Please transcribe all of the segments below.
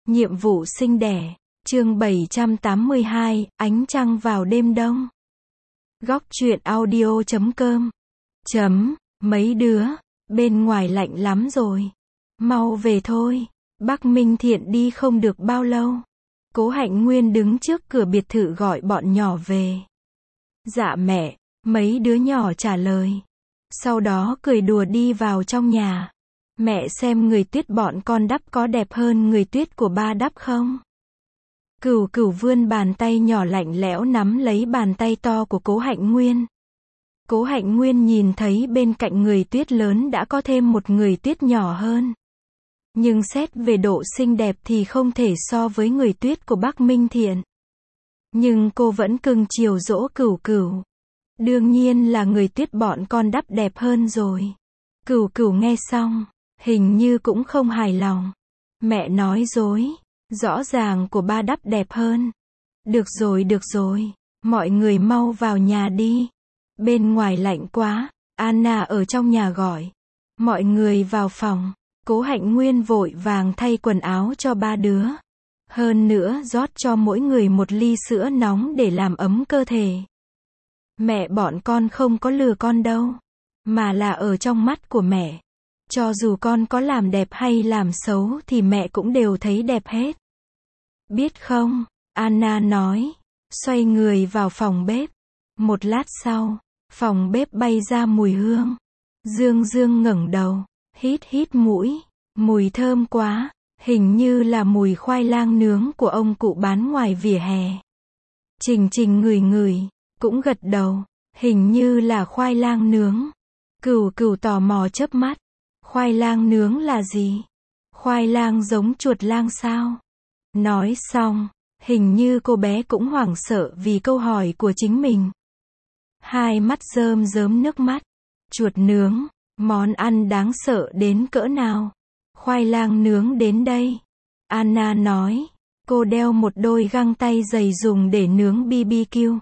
Nhiệm vụ sinh đẻ. Chương 782, ánh trăng vào đêm đông. Góc truyện audio.com. Mấy đứa, bên ngoài lạnh lắm rồi. Mau về thôi. Bác Minh Thiện đi không được bao lâu. Cố Hạnh Nguyên đứng trước cửa biệt thự gọi bọn nhỏ về. Dạ mẹ, mấy đứa nhỏ trả lời. Sau đó cười đùa đi vào trong nhà. Mẹ xem người tuyết bọn con đắp có đẹp hơn người tuyết của ba đắp không? Cửu Cửu vươn bàn tay nhỏ lạnh lẽo nắm lấy bàn tay to của Cố Hạnh Nguyên. Cố Hạnh Nguyên nhìn thấy bên cạnh người tuyết lớn đã có thêm một người tuyết nhỏ hơn. Nhưng xét về độ xinh đẹp thì không thể so với người tuyết của bác Minh Thiện. Nhưng cô vẫn cưng chiều dỗ Cửu Cửu. Đương nhiên là người tuyết bọn con đắp đẹp hơn rồi. Cửu Cửu nghe xong, hình như cũng không hài lòng. Mẹ nói dối, rõ ràng của ba đắp đẹp hơn. Được rồi, mọi người mau vào nhà đi. Bên ngoài lạnh quá, Anna ở trong nhà gọi. Mọi người vào phòng. Cố Hạnh Nguyên vội vàng thay quần áo cho ba đứa. Hơn nữa rót cho mỗi người một ly sữa nóng để làm ấm cơ thể. Mẹ bọn con không có lừa con đâu. Mà là ở trong mắt của mẹ. Cho dù con có làm đẹp hay làm xấu thì mẹ cũng đều thấy đẹp hết. Biết không? Anna nói. Xoay người vào phòng bếp. Một lát sau, phòng bếp bay ra mùi hương. Dương Dương ngẩng đầu. Hít mũi. Mùi thơm quá. Hình như là mùi khoai lang nướng của ông cụ bán ngoài vỉa hè. Trình ngửi. Cũng gật đầu. Hình như là khoai lang nướng. Cửu Cửu tò mò chớp mắt. Khoai lang nướng là gì? Khoai lang giống chuột lang sao? Nói xong, hình như cô bé cũng hoảng sợ vì câu hỏi của chính mình. Hai mắt rơm rớm nước mắt. Chuột nướng, món ăn đáng sợ đến cỡ nào? Khoai lang nướng đến đây. Anna nói, cô đeo một đôi găng tay dày dùng để nướng BBQ.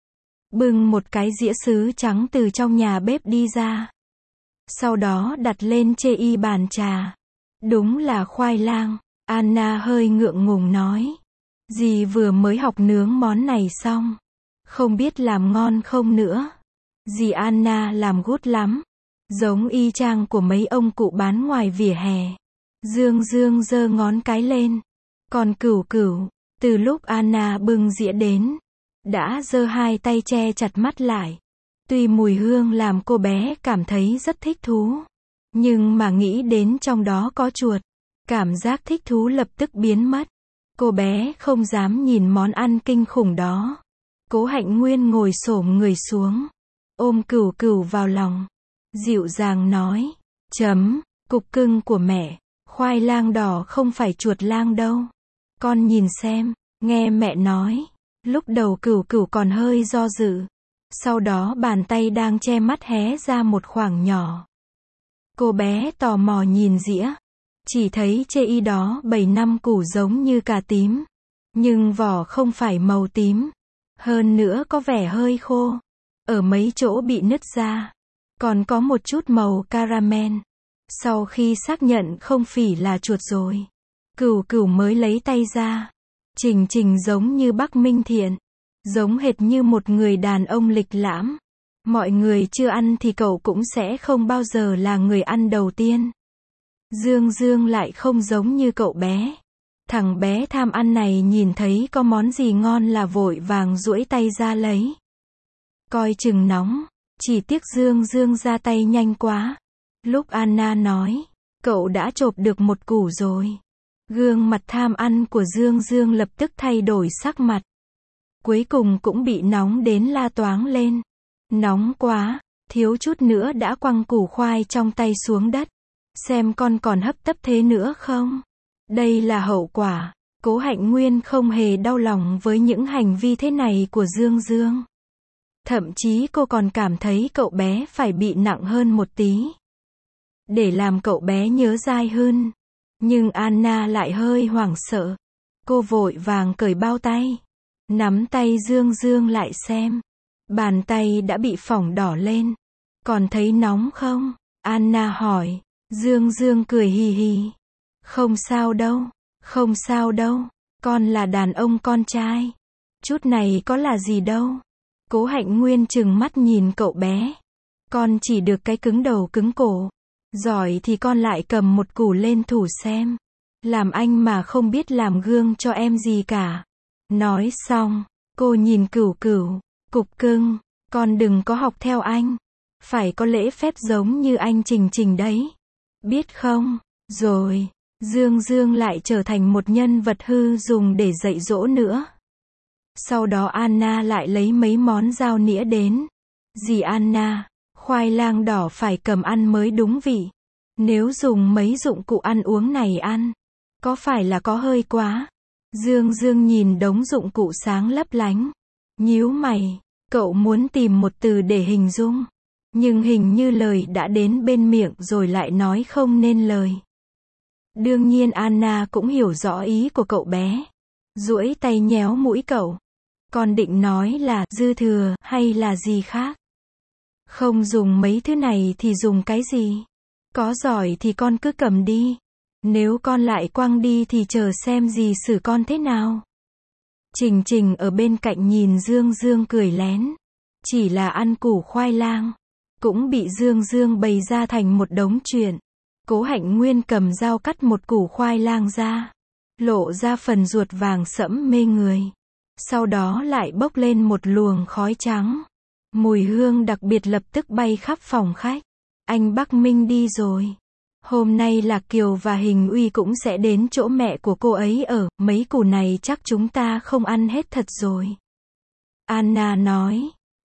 Bưng một cái dĩa sứ trắng từ trong nhà bếp đi ra. Sau đó đặt lên chê bàn trà. Đúng là khoai lang. Anna hơi ngượng ngùng nói. Dì vừa mới học nướng món này xong. Không biết làm ngon không nữa. Dì Anna làm good lắm. Giống y chang của mấy ông cụ bán ngoài vỉa hè. Dương giơ ngón cái lên. Còn Cửu Cửu, từ lúc Anna bưng dĩa đến, đã giơ hai tay che chặt mắt lại. Tuy mùi hương làm cô bé cảm thấy rất thích thú. Nhưng mà nghĩ đến trong đó có chuột. Cảm giác thích thú lập tức biến mất. Cô bé không dám nhìn món ăn kinh khủng đó. Cố Hạnh Nguyên ngồi xổm người xuống. Ôm Cửu Cửu vào lòng. Dịu dàng nói. Cục cưng của mẹ. Khoai lang đỏ không phải chuột lang đâu. Con nhìn xem. Nghe mẹ nói. Lúc đầu Cửu Cửu còn hơi do dự. Sau đó bàn tay đang che mắt hé ra một khoảng nhỏ. Cô bé tò mò nhìn dĩa. Chỉ thấy chê đó 7 năm củ giống như cà tím. Nhưng vỏ không phải màu tím. Hơn nữa có vẻ hơi khô. Ở mấy chỗ bị nứt ra. Còn có một chút màu caramel. Sau khi xác nhận không phỉ là chuột rồi. Cửu Cửu mới lấy tay ra. Trình giống như bác Minh Thiện. Giống hệt như một người đàn ông lịch lãm. Mọi người chưa ăn thì cậu cũng sẽ không bao giờ là người ăn đầu tiên. Dương lại không giống như cậu bé. Thằng bé tham ăn này nhìn thấy có món gì ngon là vội vàng duỗi tay ra lấy. Coi chừng nóng. Chỉ tiếc Dương ra tay nhanh quá. Lúc Anna nói, cậu đã chộp được một củ rồi. Gương mặt tham ăn của Dương lập tức thay đổi sắc mặt. Cuối cùng cũng bị nóng đến la toáng lên. Nóng quá, thiếu chút nữa đã quăng củ khoai trong tay xuống đất. Xem con còn hấp tấp thế nữa không? Đây là hậu quả. Cố Hạnh Nguyên không hề đau lòng với những hành vi thế này của Dương. Thậm chí cô còn cảm thấy cậu bé phải bị nặng hơn một tí. Để làm cậu bé nhớ dai hơn. Nhưng Anna lại hơi hoảng sợ. Cô vội vàng cởi bao tay. Nắm tay Dương lại xem. Bàn tay đã bị phỏng đỏ lên. Còn thấy nóng không? Anna hỏi. Dương cười hì hì. Không sao đâu. Không sao đâu, con là đàn ông con trai. Chút này có là gì đâu. Cố Hạnh Nguyên trừng mắt nhìn cậu bé. Con chỉ được cái cứng đầu cứng cổ. Giỏi thì con lại cầm một củ lên thủ xem. Làm anh mà không biết làm gương cho em gì cả. Nói xong, cô nhìn Cửu Cửu. Cục cưng, con đừng có học theo anh. Phải có lễ phép giống như anh Trình Trình đấy. Biết không? Rồi, Dương Dương lại trở thành một nhân vật hư dùng để dạy dỗ nữa. Sau đó Anna lại lấy mấy món dao nĩa đến. Dì Anna, khoai lang đỏ phải cầm ăn mới đúng vị. Nếu dùng mấy dụng cụ ăn uống này ăn, có phải là có hơi quá? Dương Dương nhìn đống dụng cụ sáng lấp lánh. Nhíu mày, cậu muốn tìm một từ để hình dung. Nhưng hình như lời đã đến bên miệng rồi lại nói không nên lời. Đương nhiên Anna cũng hiểu rõ ý của cậu bé. Duỗi tay nhéo mũi cậu. Con định nói là dư thừa hay là gì khác? Không dùng mấy thứ này thì dùng cái gì? Có giỏi thì con cứ cầm đi. Nếu con lại quăng đi thì chờ xem dì xử con thế nào. Trình Trình ở bên cạnh nhìn Dương Dương cười lén. Chỉ là ăn củ khoai lang. Cũng bị Dương Dương bày ra thành một đống chuyện. Cố Hạnh Nguyên cầm dao cắt một củ khoai lang ra. Lộ ra phần ruột vàng sẫm mê người. Sau đó lại bốc lên một luồng khói trắng. Mùi hương đặc biệt lập tức bay khắp phòng khách. Anh Bắc Minh đi rồi. Hôm nay Lạc Kiều và Hình Uy cũng sẽ đến chỗ mẹ của cô ấy ở. Mấy củ này chắc chúng ta không ăn hết thật rồi. Anna nói.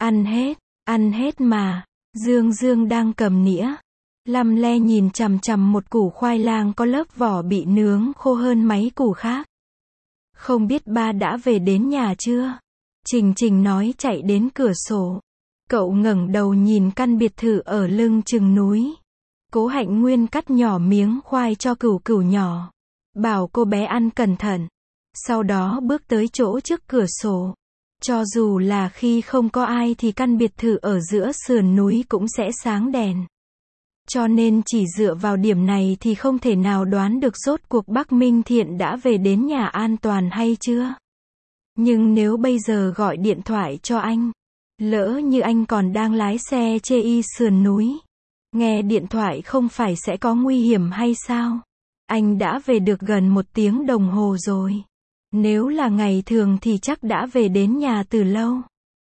Ăn hết mà. Dương Dương đang cầm nĩa. Lăm le nhìn chằm chằm một củ khoai lang có lớp vỏ bị nướng khô hơn mấy củ khác. Không biết ba đã về đến nhà chưa? Trình Trình nói chạy đến cửa sổ. Cậu ngẩng đầu nhìn căn biệt thự ở lưng chừng núi. Cố Hạnh Nguyên cắt nhỏ miếng khoai cho Cửu Cửu nhỏ. Bảo cô bé ăn cẩn thận. Sau đó bước tới chỗ trước cửa sổ. Cho dù là khi không có ai thì căn biệt thự ở giữa sườn núi cũng sẽ sáng đèn. Cho nên chỉ dựa vào điểm này thì không thể nào đoán được rốt cuộc Bắc Minh Thiện đã về đến nhà an toàn hay chưa. Nhưng nếu bây giờ gọi điện thoại cho anh, lỡ như anh còn đang lái xe chê sườn núi, nghe điện thoại không phải sẽ có nguy hiểm hay sao? Anh đã về được gần 1 tiếng đồng hồ rồi. Nếu là ngày thường thì chắc đã về đến nhà từ lâu.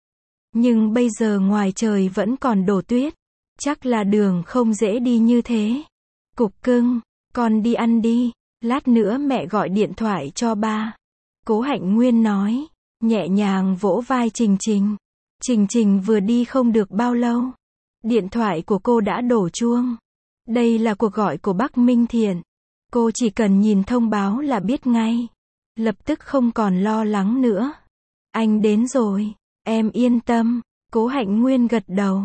Nhưng bây giờ ngoài trời vẫn còn đổ tuyết. Chắc là đường không dễ đi như thế. Cục cưng, con đi ăn đi. Lát nữa mẹ gọi điện thoại cho ba. Cố Hạnh Nguyên nói. Nhẹ nhàng vỗ vai Trình Trình. Trình Trình vừa đi không được bao lâu. Điện thoại của cô đã đổ chuông. Đây là cuộc gọi của Bắc Minh Thiện. Cô chỉ cần nhìn thông báo là biết ngay. Lập tức không còn lo lắng nữa. Anh đến rồi. Em yên tâm. Cố Hạnh Nguyên gật đầu.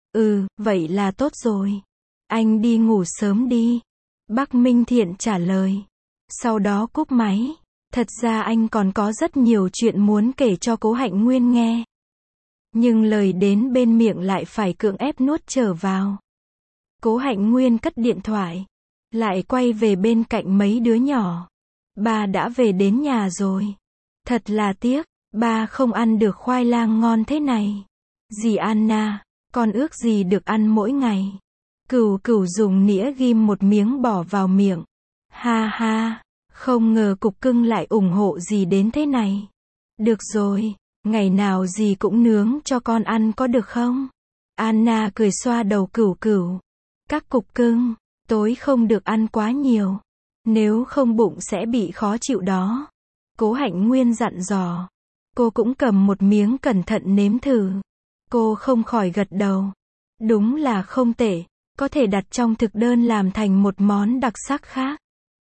Vậy là tốt rồi. Anh đi ngủ sớm đi. Bắc Minh Thiện trả lời. Sau đó cúp máy. Thật ra anh còn có rất nhiều chuyện muốn kể cho Cố Hạnh Nguyên nghe. Nhưng lời đến bên miệng lại phải cưỡng ép nuốt trở vào. Cố Hạnh Nguyên cất điện thoại. Lại quay về bên cạnh mấy đứa nhỏ. Ba đã về đến nhà rồi. Thật là tiếc. Ba không ăn được khoai lang ngon thế này. Dì Anna, con ước gì được ăn mỗi ngày. Cửu Cửu dùng nĩa ghim một miếng bỏ vào miệng. Ha ha, không ngờ cục cưng lại ủng hộ dì đến thế này. Được rồi, ngày nào dì cũng nướng cho con ăn có được không? Anna cười xoa đầu Cửu Cửu. Các cục cưng, tối không được ăn quá nhiều. Nếu không bụng sẽ bị khó chịu đó. Cố Hạnh Nguyên dặn dò. Cô cũng cầm một miếng cẩn thận nếm thử. Cô không khỏi gật đầu. Đúng là không tệ, có thể đặt trong thực đơn làm thành một món đặc sắc khác.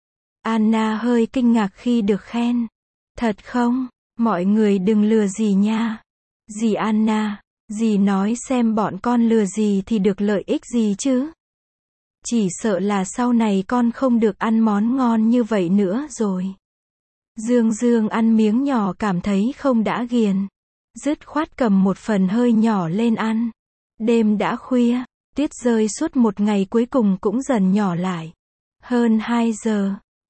Anna hơi kinh ngạc khi được khen. Thật không? Mọi người đừng lừa dì nha. Dì Anna, dì nói xem bọn con lừa dì thì được lợi ích gì chứ? Chỉ sợ là sau này con không được ăn món ngon như vậy nữa rồi. Dương Dương ăn miếng nhỏ cảm thấy không đã ghiền. Dứt khoát cầm một phần hơi nhỏ lên ăn. Đêm đã khuya, tuyết rơi suốt một ngày cuối cùng cũng dần nhỏ lại. Hơn 2 giờ,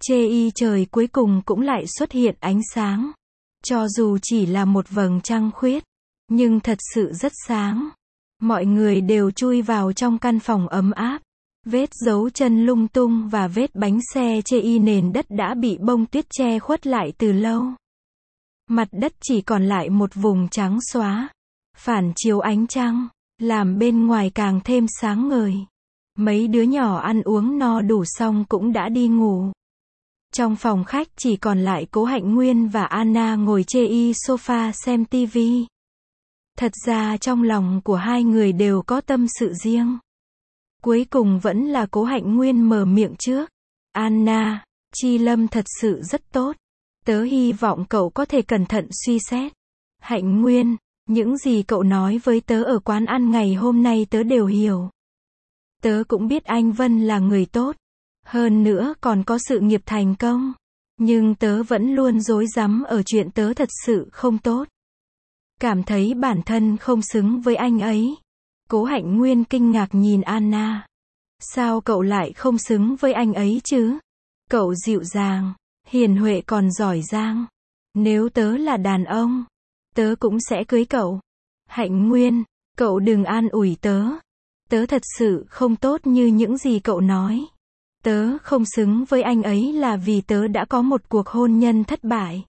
Chê y trời cuối cùng cũng lại xuất hiện ánh sáng. Cho dù chỉ là một vầng trăng khuyết, nhưng thật sự rất sáng. Mọi người đều chui vào trong căn phòng ấm áp. Vết dấu chân lung tung và vết bánh xe chê y nền đất đã bị bông tuyết che khuất lại từ lâu. Mặt đất chỉ còn lại một vùng trắng xóa, phản chiếu ánh trăng, làm bên ngoài càng thêm sáng ngời. Mấy đứa nhỏ ăn uống no đủ xong cũng đã đi ngủ. Trong phòng khách chỉ còn lại Cố Hạnh Nguyên và Anna ngồi chê y sofa xem tivi. Thật ra trong lòng của hai người đều có tâm sự riêng. Cuối cùng vẫn là Cố Hạnh Nguyên mở miệng trước. Anna, Chi Lâm thật sự rất tốt. Tớ hy vọng cậu có thể cẩn thận suy xét. Hạnh Nguyên, những gì cậu nói với tớ ở quán ăn ngày hôm nay tớ đều hiểu. Tớ cũng biết anh Vân là người tốt. Hơn nữa còn có sự nghiệp thành công. Nhưng tớ vẫn luôn rối rắm ở chuyện tớ thật sự không tốt. Cảm thấy bản thân không xứng với anh ấy. Cố Hạnh Nguyên kinh ngạc nhìn Anna. Sao cậu lại không xứng với anh ấy chứ? Cậu dịu dàng, hiền huệ còn giỏi giang. Nếu tớ là đàn ông, tớ cũng sẽ cưới cậu. Hạnh Nguyên, cậu đừng an ủi tớ. Tớ thật sự không tốt như những gì cậu nói. Tớ không xứng với anh ấy là vì tớ đã có một cuộc hôn nhân thất bại.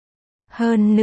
Hơn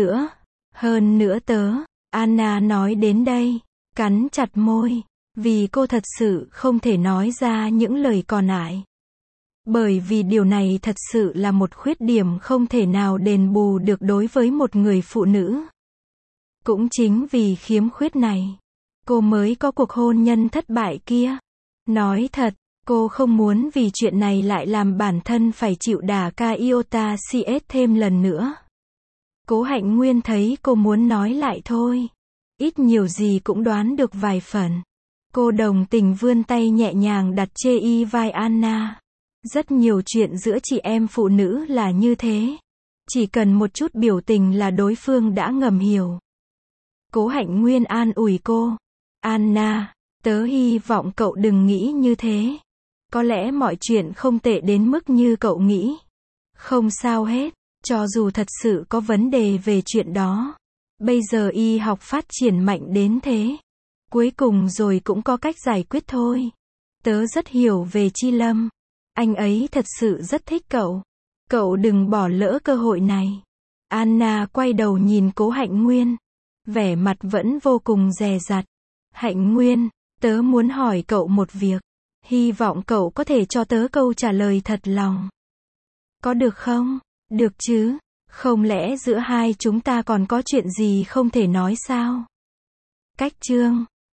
nữa tớ, Anna nói đến đây, cắn chặt môi, vì cô thật sự không thể nói ra những lời còn lại. Bởi vì điều này thật sự là một khuyết điểm không thể nào đền bù được đối với một người phụ nữ. Cũng chính vì khiếm khuyết này, cô mới có cuộc hôn nhân thất bại kia. Nói thật, cô không muốn vì chuyện này lại làm bản thân phải chịu đả kích iota CS thêm lần nữa. Cố Hạnh Nguyên thấy cô muốn nói lại thôi. Ít nhiều gì cũng đoán được vài phần. Cô đồng tình vươn tay nhẹ nhàng đặt chê y vai Anna. Rất nhiều chuyện giữa chị em phụ nữ là như thế. Chỉ cần một chút biểu tình là đối phương đã ngầm hiểu. Cố Hạnh Nguyên an ủi cô. Anna, tớ hy vọng cậu đừng nghĩ như thế. Có lẽ mọi chuyện không tệ đến mức như cậu nghĩ. Không sao hết, cho dù thật sự có vấn đề về chuyện đó. Bây giờ y học phát triển mạnh đến thế. Cuối cùng rồi cũng có cách giải quyết thôi. Tớ rất hiểu về Chi Lâm. Anh ấy thật sự rất thích cậu. Cậu đừng bỏ lỡ cơ hội này. Anna quay đầu nhìn Cố Hạnh Nguyên. Vẻ mặt vẫn vô cùng dè dặt. Hạnh Nguyên, tớ muốn hỏi cậu một việc. Hy vọng cậu có thể cho tớ câu trả lời thật lòng. Có được không? Được chứ? Không lẽ giữa hai chúng ta còn có chuyện gì không thể nói sao? Cách chương